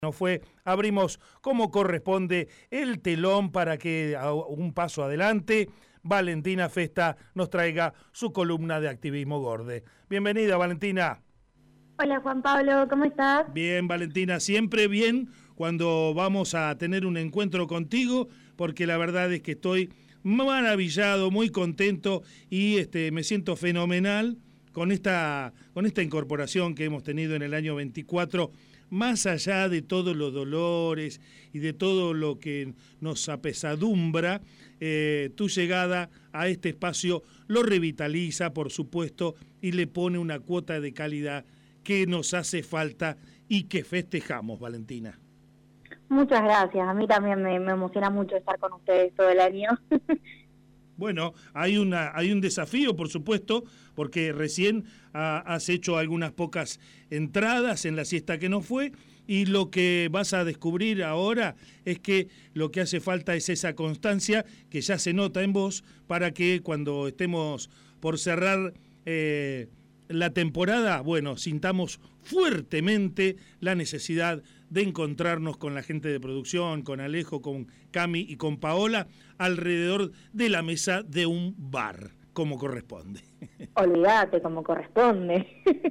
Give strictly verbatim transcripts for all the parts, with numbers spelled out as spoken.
No fue, abrimos como corresponde el telón para que a un paso adelante Valentina Festa nos traiga su columna de activismo Gorde. Bienvenida, Valentina. Hola Juan Pablo, ¿cómo estás? Bien, Valentina, siempre bien cuando vamos a tener un encuentro contigo, porque la verdad es que estoy maravillado, muy contento y este me siento fenomenal con esta, con esta incorporación que hemos tenido en el año veinticuatro. Más allá de todos los dolores y de todo lo que nos apesadumbra, eh, tu llegada a este espacio lo revitaliza, por supuesto, y le pone una cuota de calidad que nos hace falta y que festejamos, Valentina. Muchas gracias, a mí también me, me emociona mucho estar con ustedes todo el año. Bueno, hay una hay un desafío, por supuesto, porque recién ha, has hecho algunas pocas entradas en la siesta que no fue, y lo que vas a descubrir ahora es que lo que hace falta es esa constancia que ya se nota en vos para que cuando estemos por cerrar eh, la temporada, bueno, sintamos fuertemente la necesidad de encontrarnos con la gente de producción, con Alejo, con Cami y con Paola, alrededor de la mesa de un bar, como corresponde. Olvídate, como corresponde.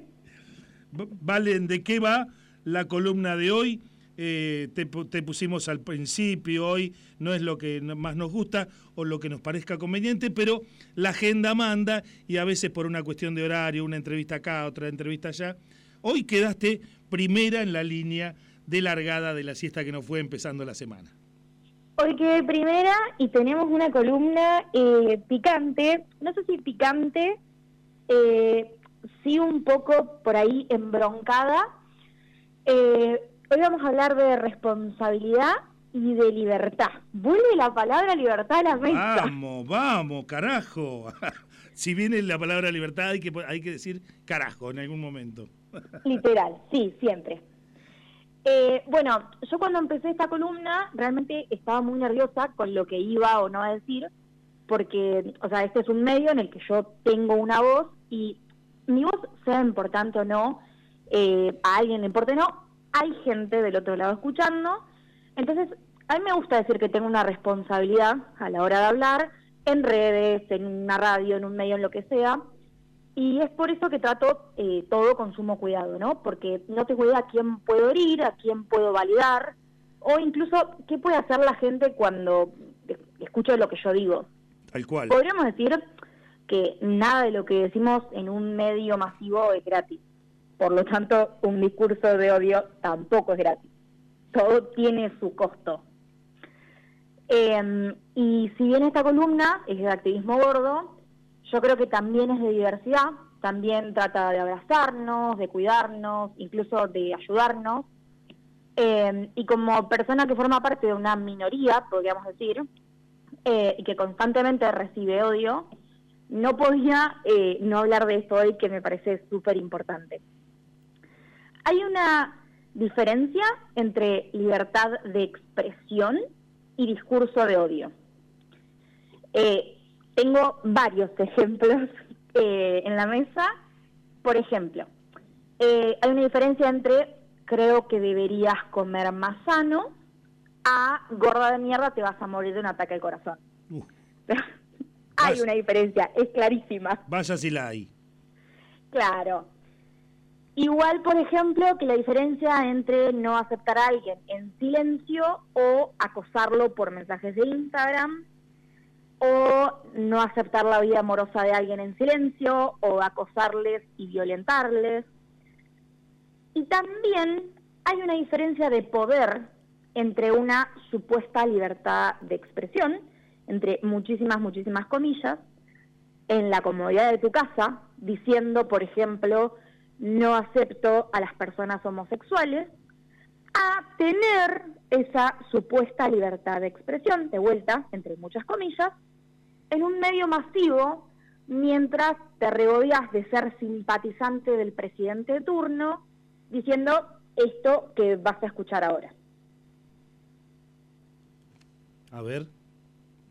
Valen, ¿de qué va la columna de hoy? Eh, te, te pusimos al principio, hoy no es lo que más nos gusta o lo que nos parezca conveniente, pero la agenda manda y a veces por una cuestión de horario, una entrevista acá, otra entrevista allá. Hoy quedaste primera en la línea de largada de la siesta que no fue empezando la semana. Hoy quedé primera y tenemos una columna eh, picante, no sé si picante, eh, sí un poco por ahí embroncada. Eh, hoy vamos a hablar de responsabilidad y de libertad. Vuelve la palabra libertad a la mesa. Vamos, vamos, carajo. Si viene la palabra libertad hay que, hay que decir carajo en algún momento. Literal, sí, siempre. Eh, bueno, yo cuando empecé esta columna realmente estaba muy nerviosa con lo que iba o no a decir, porque, o sea, este es un medio en el que yo tengo una voz y mi voz, sea importante o no, eh, a alguien le importe o no, hay gente del otro lado escuchando. Entonces, a mí me gusta decir que tengo una responsabilidad a la hora de hablar, en redes, en una radio, en un medio, en lo que sea. Y es por eso que trato eh, todo con sumo cuidado, ¿no? Porque no tengo idea a quién puedo herir, a quién puedo validar, o incluso qué puede hacer la gente cuando escucha lo que yo digo. Tal cual. Podríamos decir que nada de lo que decimos en un medio masivo es gratis. Por lo tanto, un discurso de odio tampoco es gratis. Todo tiene su costo. Eh, y si bien esta columna es de activismo gordo, yo creo que también es de diversidad, también trata de abrazarnos, de cuidarnos, incluso de ayudarnos. Eh, y como persona que forma parte de una minoría, podríamos decir, eh, y que constantemente recibe odio, no podía eh, no hablar de esto hoy, que me parece súper importante. Hay una diferencia entre libertad de expresión y discurso de odio. Eh, Tengo varios ejemplos eh, en la mesa. Por ejemplo, eh, hay una diferencia entre creo que deberías comer más sano a gorda de mierda, te vas a morir de un ataque al corazón. Uh, hay vas, una diferencia, es clarísima. Vaya si la hay. Claro. Igual, por ejemplo, que la diferencia entre no aceptar a alguien en silencio o acosarlo por mensajes de Instagram, o no aceptar la vida amorosa de alguien en silencio, o acosarles y violentarles. Y también hay una diferencia de poder entre una supuesta libertad de expresión, entre muchísimas, muchísimas comillas, en la comodidad de tu casa, diciendo, por ejemplo, no acepto a las personas homosexuales, a tener esa supuesta libertad de expresión, de vuelta, entre muchas comillas, en un medio masivo, mientras te regodeas de ser simpatizante del presidente de turno, diciendo esto que vas a escuchar ahora. A ver.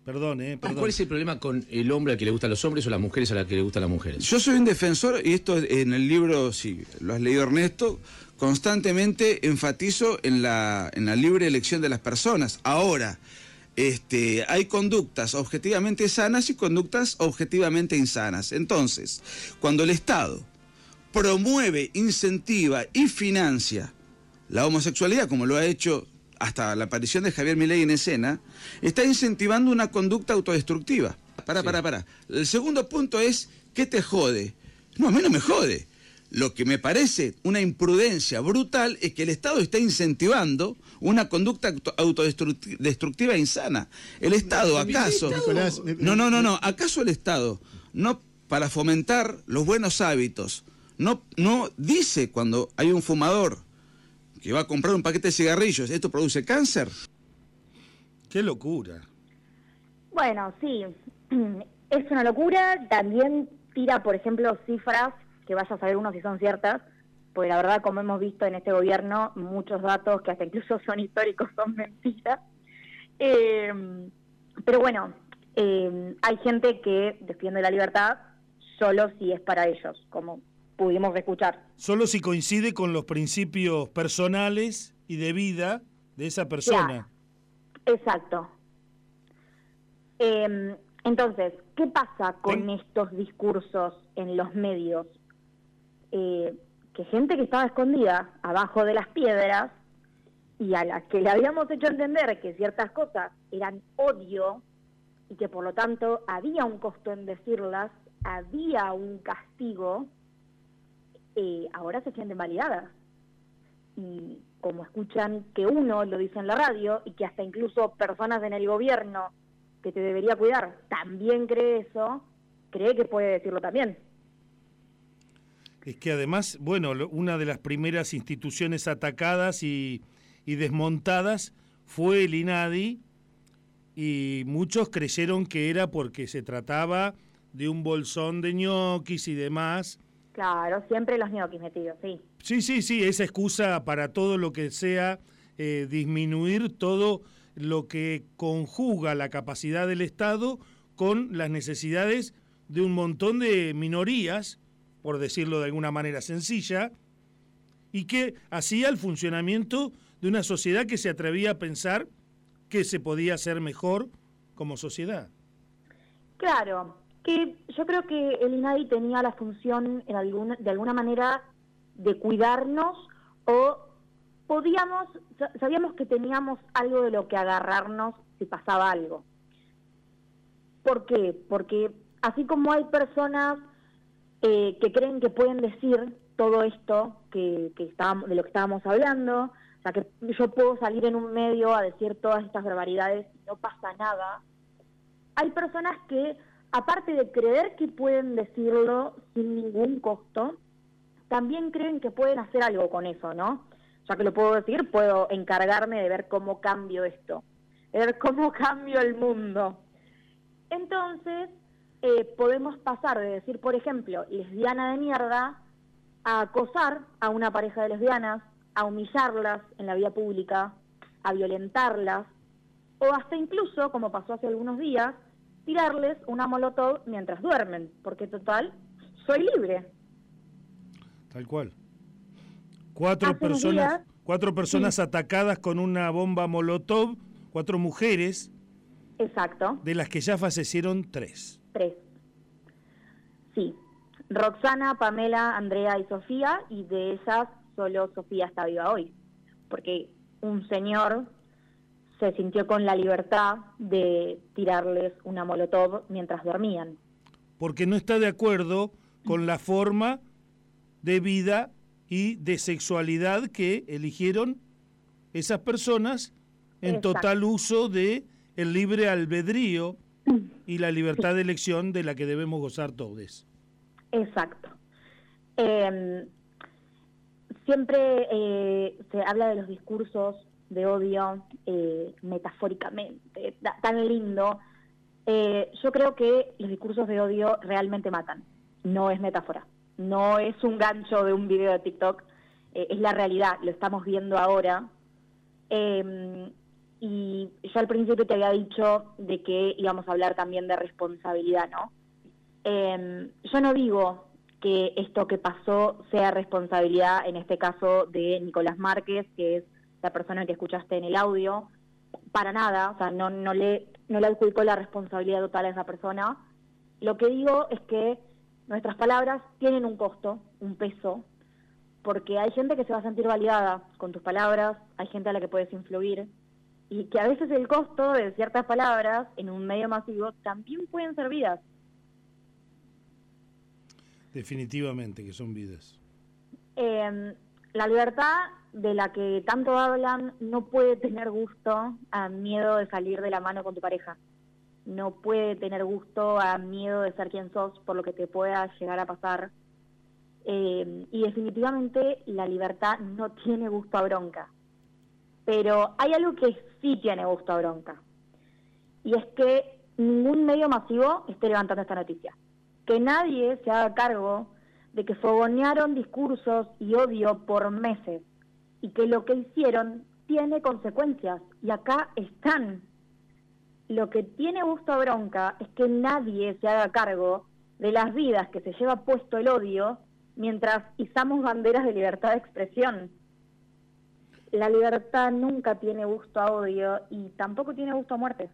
Perdón, eh, perdón. ¿Cuál es el problema con el hombre al que le gustan los hombres o las mujeres a las que le gustan las mujeres? Yo soy un defensor, y esto en el libro, si lo has leído, Ernesto, constantemente enfatizo en la, en la libre elección de las personas. Ahora, este, hay conductas objetivamente sanas y conductas objetivamente insanas. Entonces, cuando el Estado promueve, incentiva y financia la homosexualidad, como lo ha hecho hasta la aparición de Javier Milei en escena, está incentivando una conducta autodestructiva. Pará, Sí. pará, pará. El segundo punto es, ¿qué te jode? No, a mí no me jode. Lo que me parece una imprudencia brutal es que el Estado está incentivando una conducta autodestructiva e insana. ¿El Estado acaso? Nicolás, No, no, no, no. ¿Acaso el Estado, no para fomentar los buenos hábitos, no, no dice cuando hay un fumador que va a comprar un paquete de cigarrillos, esto produce cáncer? Qué locura. Bueno, sí, es una locura. También tira, por ejemplo, cifras que vaya a saber uno si son ciertas, porque la verdad, como hemos visto en este gobierno, muchos datos que hasta incluso son históricos son mentiras. Eh, pero bueno, eh, hay gente que defiende la libertad solo si es para ellos, como pudimos escuchar. Solo si coincide con los principios personales y de vida de esa persona. Ya, exacto. Eh, entonces, ¿qué pasa con Ten... estos discursos en los medios? Eh, que gente que estaba escondida abajo de las piedras y a las que le habíamos hecho entender que ciertas cosas eran odio y que por lo tanto había un costo en decirlas, había un castigo, eh, ahora se sienten validadas. Y como escuchan que uno lo dice en la radio y que hasta incluso personas en el gobierno que te debería cuidar también cree eso, cree que puede decirlo también. Es que además, bueno, una de las primeras instituciones atacadas y, y desmontadas fue el INADI, y muchos creyeron que era porque se trataba de un bolsón de ñoquis y demás. Claro, siempre los ñoquis metidos, sí. Sí, sí, sí, esa excusa para todo lo que sea eh, disminuir todo lo que conjuga la capacidad del Estado con las necesidades de un montón de minorías, por decirlo de alguna manera sencilla, y que hacía el funcionamiento de una sociedad que se atrevía a pensar que se podía hacer mejor como sociedad. Claro, que yo creo que el INADI tenía la función en alguna, de alguna manera de cuidarnos, o podíamos, sabíamos que teníamos algo de lo que agarrarnos si pasaba algo. ¿Por qué? Porque así como hay personas eh, que creen que pueden decir todo esto que, que estábamos, de lo que estábamos hablando, o sea, que yo puedo salir en un medio a decir todas estas barbaridades y no pasa nada, hay personas que, aparte de creer que pueden decirlo sin ningún costo, también creen que pueden hacer algo con eso, ¿no? Ya que lo puedo decir, puedo encargarme de ver cómo cambio esto, de ver cómo cambio el mundo. Entonces, eh, podemos pasar de decir, por ejemplo, lesbiana de mierda, a acosar a una pareja de lesbianas, a humillarlas en la vía pública, a violentarlas, o hasta incluso, como pasó hace algunos días, tirarles una molotov mientras duermen, porque total, soy libre. Tal cual. Cuatro Hace unos personas, días, cuatro personas sí. atacadas con una bomba molotov, cuatro mujeres, Exacto. de las que ya fallecieron tres. Tres. Sí. Roxana, Pamela, Andrea y Sofía, y de ellas solo Sofía está viva hoy, porque un señor se sintió con la libertad de tirarles una molotov mientras dormían. Porque no está de acuerdo con la forma de vida y de sexualidad que eligieron esas personas en Exacto. total uso de el libre albedrío y la libertad de elección de la que debemos gozar todos. Exacto. Eh, siempre eh, se habla de los discursos de odio eh, metafóricamente, da, tan lindo. Eh, yo creo que los discursos de odio realmente matan, no es metáfora, no es un gancho de un video de TikTok, eh, es la realidad, lo estamos viendo ahora. Eh, y yo al principio te había dicho de que íbamos a hablar también de responsabilidad, ¿no? Eh, yo no digo que esto que pasó sea responsabilidad, en este caso, de Nicolás Márquez, que es la persona que escuchaste en el audio, para nada, o sea, no, no le, no le adjudico la responsabilidad total a esa persona. Lo que digo es que nuestras palabras tienen un costo, un peso, porque hay gente que se va a sentir validada con tus palabras, hay gente a la que puedes influir, y que a veces el costo de ciertas palabras en un medio masivo también pueden ser vidas. Definitivamente que son vidas. Eh, la libertad de la que tanto hablan no puede tener gusto a miedo de salir de la mano con tu pareja. No puede tener gusto a miedo de ser quien sos por lo que te pueda llegar a pasar. Eh, y definitivamente la libertad no tiene gusto a bronca. Pero hay algo que sí tiene gusto a bronca. Y es que ningún medio masivo esté levantando esta noticia. Que nadie se haga cargo de que fogonearon discursos y odio por meses y que lo que hicieron tiene consecuencias y acá están. Lo que tiene gusto a bronca es que nadie se haga cargo de las vidas que se lleva puesto el odio mientras izamos banderas de libertad de expresión. La libertad nunca tiene gusto a odio y tampoco tiene gusto a muerte.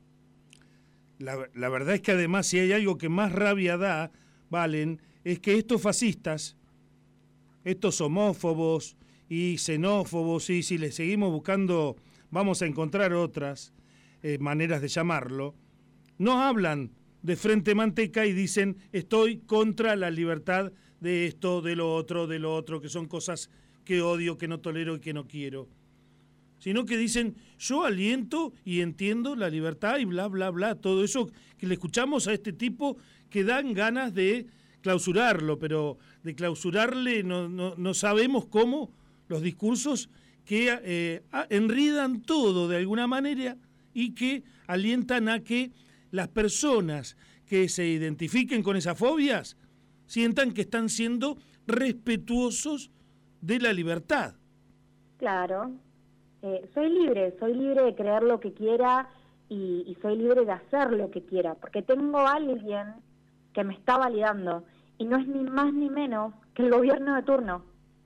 La, la verdad es que además si hay algo que más rabia da, Valen, es que estos fascistas, estos homófobos y xenófobos, y si les seguimos buscando, vamos a encontrar otras eh, maneras de llamarlo, no hablan de frente manteca y dicen estoy contra la libertad de esto, de lo otro, de lo otro, que son cosas que odio, que no tolero y que no quiero. Sino que dicen, yo aliento y entiendo la libertad y bla, bla, bla, todo eso que le escuchamos a este tipo que dan ganas de clausurarlo, pero de clausurarle no, no, no sabemos cómo los discursos que eh, enridan todo de alguna manera y que alientan a que las personas que se identifiquen con esas fobias sientan que están siendo respetuosos de la libertad. Claro. Eh, soy libre, soy libre de creer lo que quiera y, y soy libre de hacer lo que quiera, porque tengo a alguien que me está validando y no es ni más ni menos que el gobierno de turno.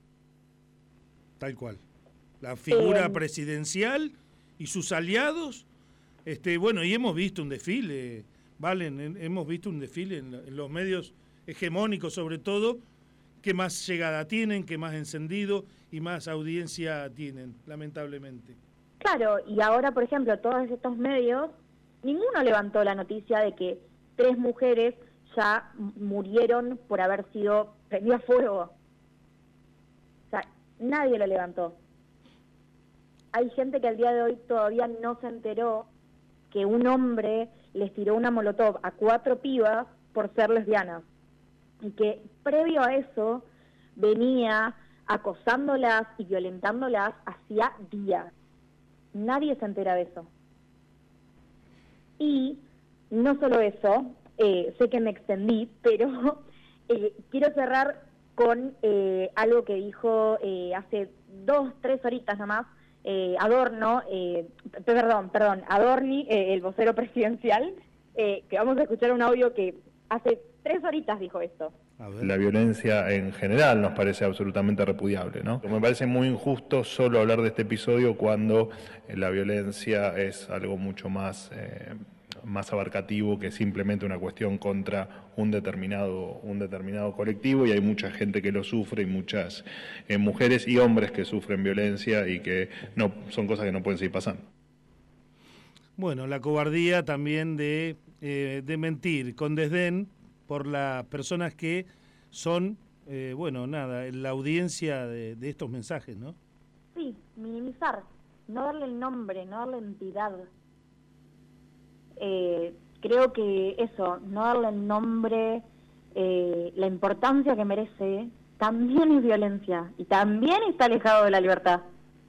Tal cual. La figura eh, presidencial y sus aliados, este, bueno, y hemos visto un desfile, Valen, hemos visto un desfile en, en los medios hegemónicos sobre todo, que más llegada tienen, que más encendido y más audiencia tienen, lamentablemente. Claro, y ahora, por ejemplo, todos estos medios, ninguno levantó la noticia de que tres mujeres ya murieron por haber sido prendidas a fuego. O sea, nadie lo levantó. Hay gente que al día de hoy todavía no se enteró que un hombre les tiró una molotov a cuatro pibas por ser lesbianas. Y que previo a eso venía acosándolas y violentándolas hacía días. Nadie se entera de eso. Y no solo eso, eh, sé que me extendí, pero eh, quiero cerrar con eh, algo que dijo eh, hace dos, tres horitas nomás, eh, Adorno, eh, perdón, perdón, Adorni, eh, el vocero presidencial, eh, que vamos a escuchar un audio que hace tres horitas dijo esto. La violencia en general nos parece absolutamente repudiable, ¿no? Me parece muy injusto solo hablar de este episodio cuando la violencia es algo mucho más, eh, más abarcativo que simplemente una cuestión contra un determinado, un determinado colectivo, y hay mucha gente que lo sufre y muchas eh, mujeres y hombres que sufren violencia y que no son cosas que no pueden seguir pasando. Bueno, la cobardía también de, eh, de mentir con desdén por las personas que son, eh, bueno, nada, la audiencia de, de estos mensajes, ¿no? Sí, minimizar, no darle el nombre, no darle entidad. Eh, creo que eso, no darle el nombre, eh, la importancia que merece, también es violencia y también está alejado de la libertad.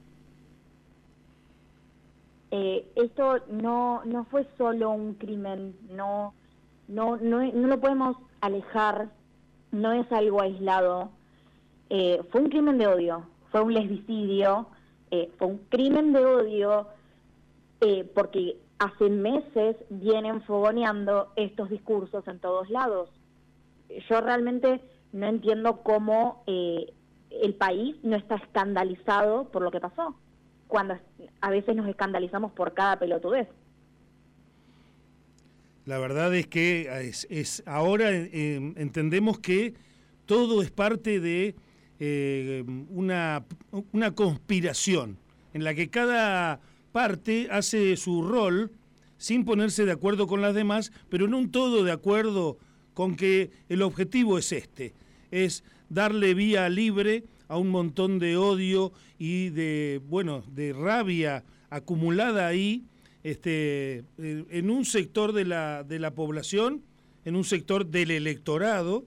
Eh, esto no, no fue solo un crimen, no... No, no, no lo podemos alejar, no es algo aislado. Eh, fue un crimen de odio, fue un lesbicidio, eh, fue un crimen de odio eh, porque hace meses vienen fogoneando estos discursos en todos lados. Yo realmente no entiendo cómo eh, el país no está escandalizado por lo que pasó, cuando a veces nos escandalizamos por cada pelotudez. La verdad es que es, es ahora eh, entendemos que todo es parte de eh, una, una conspiración en la que cada parte hace su rol sin ponerse de acuerdo con las demás, pero no un todo de acuerdo con que el objetivo es este, es darle vía libre a un montón de odio y de, bueno, de rabia acumulada ahí, este, en un sector de la, de la población, en un sector del electorado,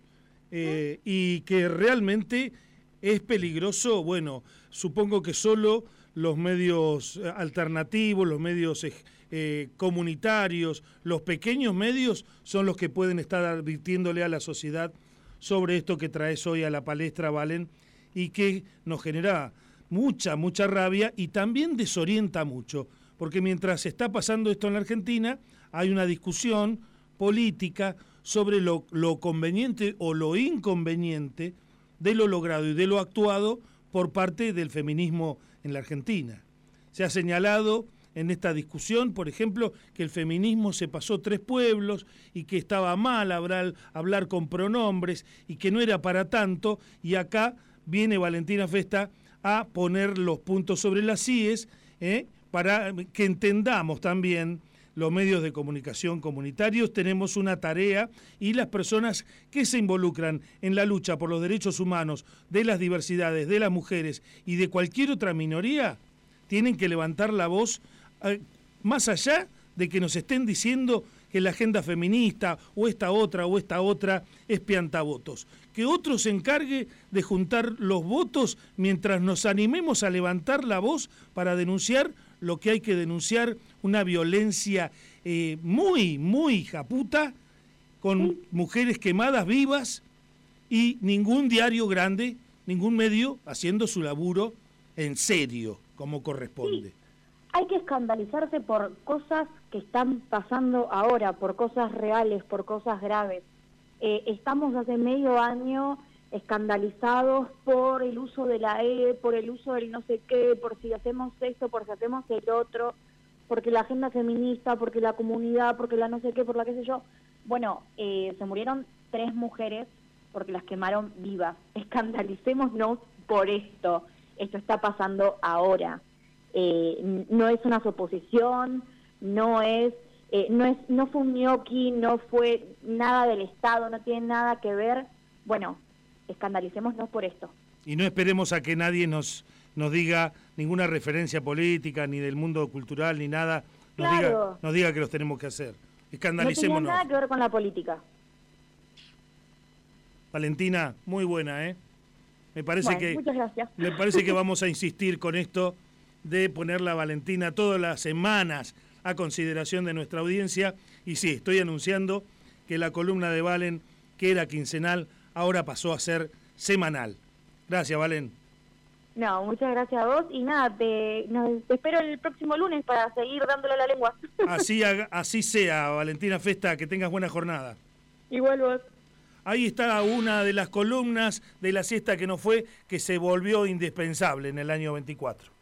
eh, y que realmente es peligroso. Bueno, supongo que solo los medios alternativos, los medios eh, comunitarios, los pequeños medios son los que pueden estar advirtiéndole a la sociedad sobre esto que traes hoy a la palestra, Valen, y que nos genera mucha, mucha rabia y también desorienta mucho, porque mientras está pasando esto en la Argentina, hay una discusión política sobre lo, lo conveniente o lo inconveniente de lo logrado y de lo actuado por parte del feminismo en la Argentina. Se ha señalado en esta discusión, por ejemplo, que el feminismo se pasó tres pueblos y que estaba mal hablar, hablar con pronombres y que no era para tanto, y acá viene Valentina Festa a poner los puntos sobre las íes, ¿eh? para que entendamos también los medios de comunicación comunitarios. Tenemos una tarea y las personas que se involucran en la lucha por los derechos humanos de las diversidades, de las mujeres y de cualquier otra minoría, tienen que levantar la voz eh, más allá de que nos estén diciendo que la agenda feminista o esta otra o esta otra es piantavotos. Que otro se encargue de juntar los votos mientras nos animemos a levantar la voz para denunciar lo que hay que denunciar, una violencia eh, muy, muy hijaputa, con mujeres quemadas vivas y ningún diario grande, ningún medio haciendo su laburo en serio, como corresponde. Sí. Hay que escandalizarse por cosas que están pasando ahora, por cosas reales, por cosas graves. Eh, estamos hace medio año escandalizados por el uso de la E, por el uso del no sé qué, por si hacemos esto, por si hacemos el otro, porque la agenda feminista, porque la comunidad, porque la no sé qué, por la qué sé yo. Bueno, eh, se murieron tres mujeres porque las quemaron vivas. Escandalicémonos por esto. Esto está pasando ahora. Eh, no es una suposición, no es, eh, no es, no fue un ñoqui, no fue nada del Estado, no tiene nada que ver. Bueno, escandalicémonos por esto. Y no esperemos a que nadie nos, nos diga ninguna referencia política, ni del mundo cultural, ni nada, nos, Claro. diga, nos diga que los tenemos que hacer. Escandalicémonos. No tenía nada que ver con la política. Valentina, muy buena, ¿eh? Me parece Bueno, que muchas gracias. me parece que vamos a insistir con esto de poner la Valentina todas las semanas a consideración de nuestra audiencia. Y sí, estoy anunciando que la columna de Valen, que era quincenal, ahora pasó a ser semanal. Gracias, Valen. No, muchas gracias a vos y nada, te, no, te espero el próximo lunes para seguir dándole la lengua. Así, haga- así sea, Valentina Festa, que tengas buena jornada. Igual vos. Ahí está una de las columnas de la siesta que no fue, que se volvió indispensable en el año veinticuatro.